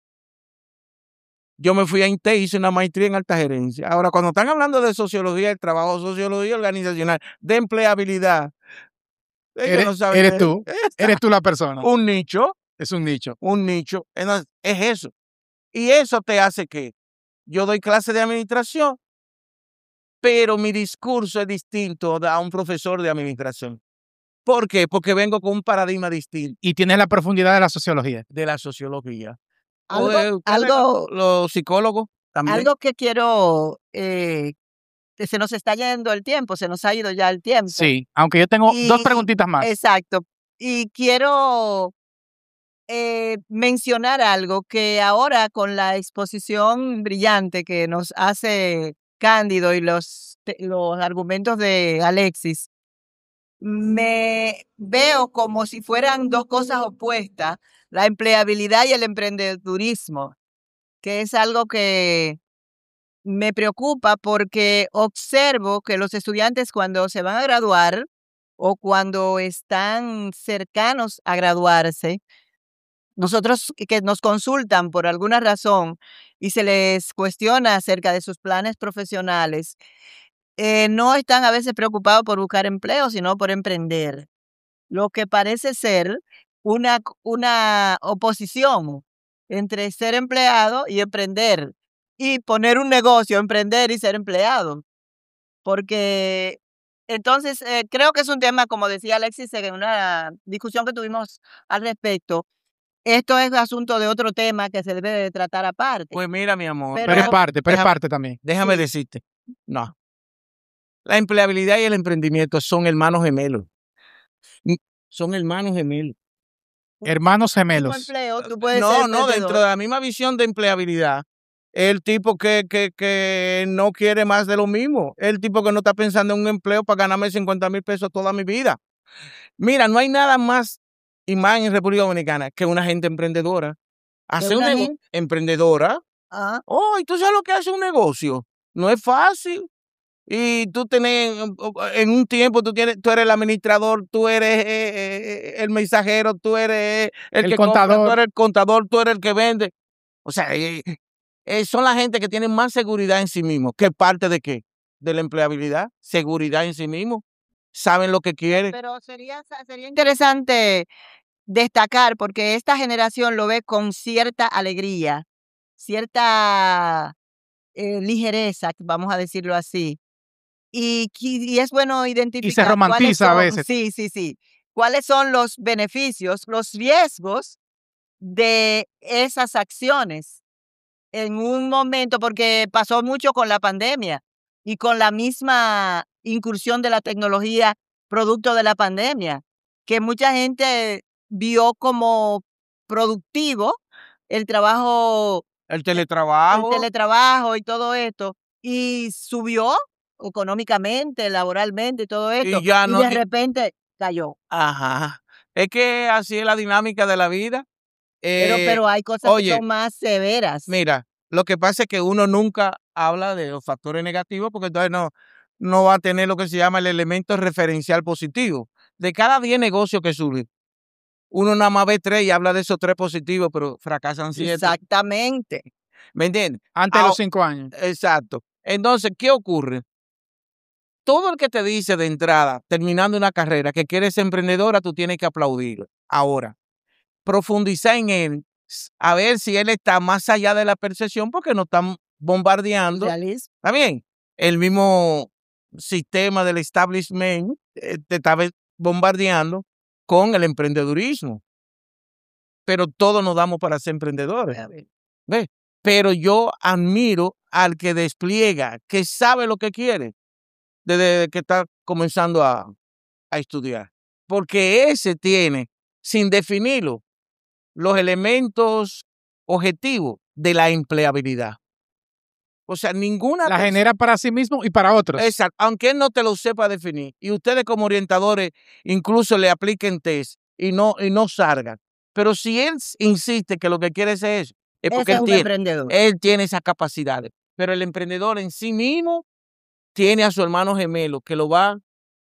Yo me fui a INTE, hice una maestría en alta gerencia. Ahora, cuando están hablando de sociología del trabajo, sociología organizacional, de empleabilidad, ellos no saben Eres tú. Eres tú la persona. un nicho. Es un nicho. Un nicho. Entonces, es eso. Y eso te hace que yo doy clase de administración, pero mi discurso es distinto a un profesor de administración. ¿Por qué? Porque vengo con un paradigma distinto Y tienes la profundidad de la sociología. de la sociología. Algo Los psicólogos también. Algo que quiero, que se nos está yendo el tiempo, se nos ha ido ya el tiempo. Sí, aunque yo tengo dos Y- preguntitas más. Exacto. Y quiero mencionar algo que ahora con la exposición brillante que nos hace Cándido y los argumentos de Alexis, me veo como si fueran dos cosas opuestas, la empleabilidad y el emprendedurismo, que es algo que me preocupa porque observo que los estudiantes cuando se van a graduar o cuando están cercanos a graduarse, nosotros que nos consultan por alguna razón y se les cuestiona acerca de sus planes profesionales, no están a veces preocupados por buscar empleo, sino por emprender. Lo que parece ser una oposición entre ser empleado y emprender, y poner un negocio, emprender y ser empleado. Porque entonces creo que es un tema, como decía Alexis, en una discusión que tuvimos al respecto. Esto es asunto de otro tema que se debe de tratar aparte. Pues mira, mi amor. Pero es parte déjame- también. Déjame Sí. decirte. No. La empleabilidad y el emprendimiento son hermanos gemelos. Son hermanos gemelos. Hermanos Mismo gemelos. empleo, tú puedes ser No, emprendedor. dentro de la misma visión de empleabilidad, el tipo que no quiere más de lo mismo, el tipo que no está pensando en un empleo para ganarme 50,000 pesos toda mi vida. Mira, no hay nada más y más en República Dominicana que una gente emprendedora. Hacer un una negocio gente? emprendedora. Ah, Oh, ¿y tú sabes lo que hace un negocio? No es fácil. Y tú tenés, en un tiempo, tú eres el administrador, tú eres el mensajero, tú eres el El que compra, contador. tú eres el contador, tú eres el que vende. O sea, son la gente que tienen más seguridad en sí mismo. ¿Qué parte de qué? De la empleabilidad, seguridad en sí mismo. Saben lo que quieren. pero sería interesante destacar, porque esta generación lo ve con cierta alegría, cierta ligereza, vamos a decirlo así. Y es bueno identificar. Y se romantiza a cuáles son- veces. Sí, sí, sí. ¿Cuáles son los beneficios, los riesgos de esas acciones en un momento? Porque pasó mucho con la pandemia y con la misma incursión de la tecnología producto de la pandemia, que mucha gente vio como productivo el trabajo, El el teletrabajo. teletrabajo y todo esto, y subió económicamente, laboralmente y todo esto, Y ya y no. de repente cayó. Ajá. Es que así es la dinámica de la vida. Pero hay cosas oye, que son más severas. Mira, lo que pasa es que uno nunca habla de los factores negativos porque entonces no va a tener lo que se llama el elemento referencial positivo. De cada 10 negocios que suben, uno nada más ve 3 y habla de esos 3 positivos, pero fracasan 7. Exactamente. ¿Me entiendes? Antes de los 5 años. Exacto. Entonces, ¿qué ocurre? Todo el que te dice de entrada, terminando una carrera, que quieres ser emprendedora, tú tienes que aplaudirlo. Ahora, profundizar en él, a ver si él está más allá de la percepción porque nos están bombardeando. Realismo. ¿Está bien? El mismo sistema del establishment te está bombardeando con el emprendedurismo. Pero todos nos damos para ser emprendedores. ¿Ves? Pero yo admiro al que despliega, que sabe lo que quiere, desde que está comenzando a estudiar. Porque ese tiene, sin definirlo, los elementos objetivos de la empleabilidad. O sea, ninguna La persona genera para sí mismo y para otros. Exacto, aunque él no te lo sepa definir y ustedes como orientadores incluso le apliquen test y no salgan. Pero si él insiste que lo que quiere es eso, es porque Ese es un emprendedor. él tiene esas capacidades. Pero el emprendedor en sí mismo tiene a su hermano gemelo que lo va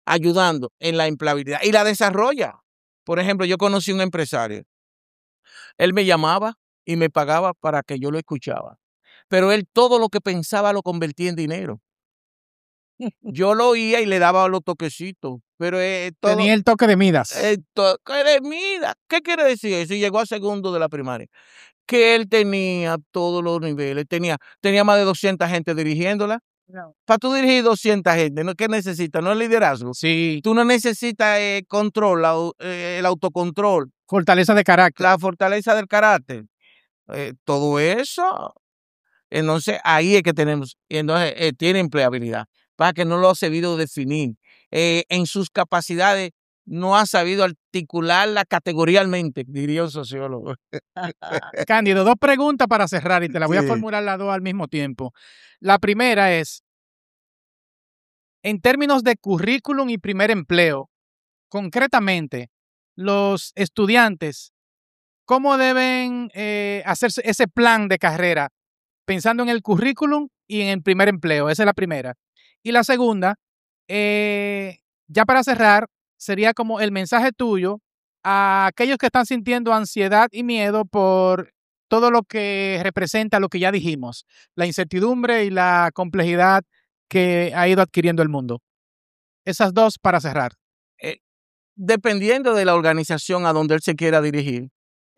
ayudando en la empleabilidad y la desarrolla. Por ejemplo, yo conocí un empresario. Él me llamaba y me pagaba para que yo lo escuchaba. Pero él todo lo que pensaba lo convertía en dinero. Yo lo oía y le daba los toquecitos. Pero todo, tenía el toque de Midas. toque de Midas. ¿Qué quiere decir eso? Y llegó a segundo de la primaria. Que él tenía todos los niveles. Tenía más de 200 gente dirigiéndola. No. Para tú dirigir 200 gente, ¿no? ¿Qué necesitas? No es liderazgo. Sí. Tú no necesitas control, el autocontrol. Fortaleza de carácter. La fortaleza del carácter. Todo eso. Entonces, ahí es que tenemos. Y entonces, tiene empleabilidad. Para que no lo ha sabido definir. En sus capacidades, no ha sabido articularla categorialmente, diría un sociólogo. Cándido, 2 preguntas para cerrar y te las voy a Sí. formular las 2 al mismo tiempo. La primera es, en términos de currículum y primer empleo, concretamente, los estudiantes, ¿cómo deben hacerse ese plan de carrera pensando en el currículum y en el primer empleo? Esa es la primera. Y la segunda, ya para cerrar, sería como el mensaje tuyo a aquellos que están sintiendo ansiedad y miedo por todo lo que representa lo que ya dijimos, la incertidumbre y la complejidad que ha ido adquiriendo el mundo. Esas 2 para cerrar. Dependiendo de la organización a donde él se quiera dirigir,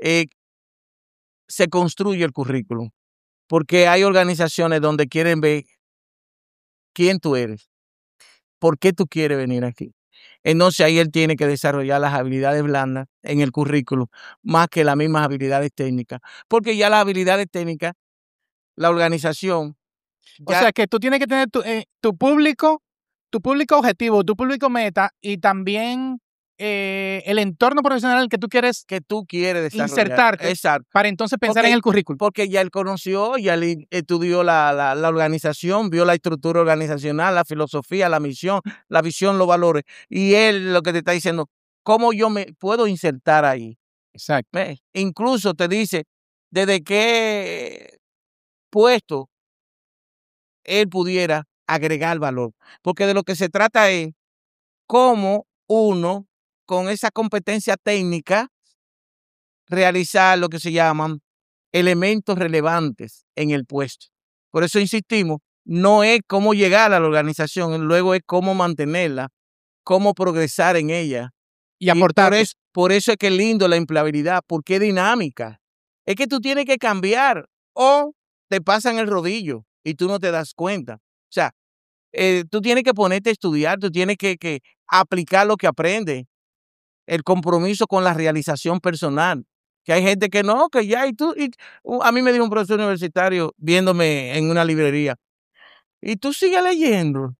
se construye el currículum. Porque hay organizaciones donde quieren ver quién tú eres, por qué tú quieres venir aquí. Entonces ahí él tiene que desarrollar las habilidades blandas en el currículum, más que las mismas habilidades técnicas. Porque ya las habilidades técnicas, la organización... O sea que tú tienes que tener tu público objetivo, tu público meta y también el entorno profesional en el que tú quieres desarrollar. Insertarte. Exacto. Para entonces pensar en el currículum. Porque ya él conoció, ya él estudió la organización, vio la estructura organizacional, la filosofía, la misión, la visión, los valores. Y él lo que te está diciendo, ¿cómo yo me puedo insertar ahí? Exacto. Incluso te dice desde qué puesto él pudiera agregar valor. Porque de lo que se trata es cómo uno, con esa competencia técnica, realizar lo que se llaman elementos relevantes en el puesto. Por eso insistimos, no es cómo llegar a la organización, luego es cómo mantenerla, cómo progresar en ella. Y aportar. Por eso es que es lindo la empleabilidad, porque es dinámica. Es que tú tienes que cambiar o te pasan el rodillo y tú no te das cuenta. O sea, tú tienes que ponerte a estudiar, tú tienes que aplicar lo que aprendes. El compromiso con la realización personal. Que hay gente que no, que ya, a mí me dijo un profesor universitario viéndome en una librería, y tú sigues leyendo.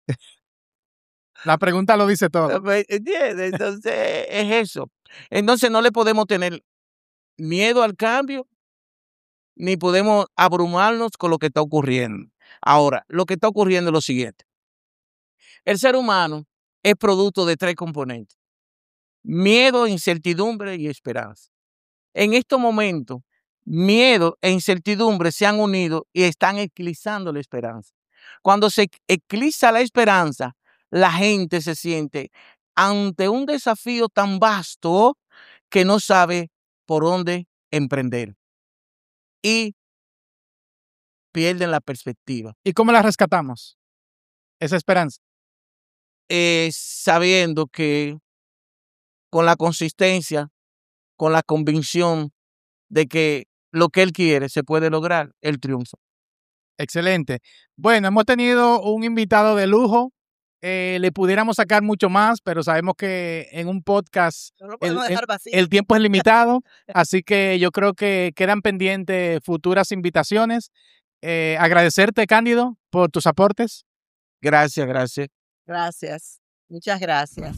La pregunta lo dice todo. ¿Entiendes? Entonces, es eso. Entonces, no le podemos tener miedo al cambio, ni podemos abrumarnos con lo que está ocurriendo. Ahora, lo que está ocurriendo es lo siguiente. El ser humano es producto de 3 componentes. Miedo, incertidumbre y esperanza. En estos momentos, miedo e incertidumbre se han unido y están eclipsando la esperanza. Cuando se eclipsa la esperanza, la gente se siente ante un desafío tan vasto que no sabe por dónde emprender y pierden la perspectiva. ¿Y cómo la rescatamos? Esa esperanza. Sabiendo que con la consistencia, con la convicción de que lo que él quiere se puede lograr, el triunfo. Excelente. Bueno, hemos tenido un invitado de lujo. Le pudiéramos sacar mucho más, pero sabemos que en un podcast No lo podemos dejar vacío. el tiempo es limitado, así que yo creo que quedan pendientes futuras invitaciones. Agradecerte, Cándido, por tus aportes. Gracias, gracias. Gracias. Muchas gracias.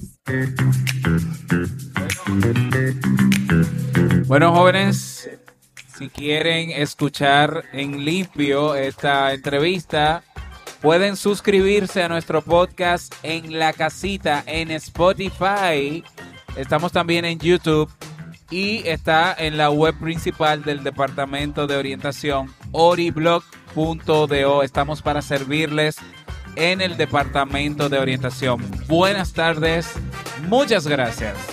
Bueno, jóvenes, si quieren escuchar en limpio esta entrevista, pueden suscribirse a nuestro podcast en La Casita en Spotify. Estamos también en YouTube y está en la web principal del Departamento de Orientación, oriblog.do. Estamos para servirles en el Departamento de Orientación. Buenas tardes, muchas gracias.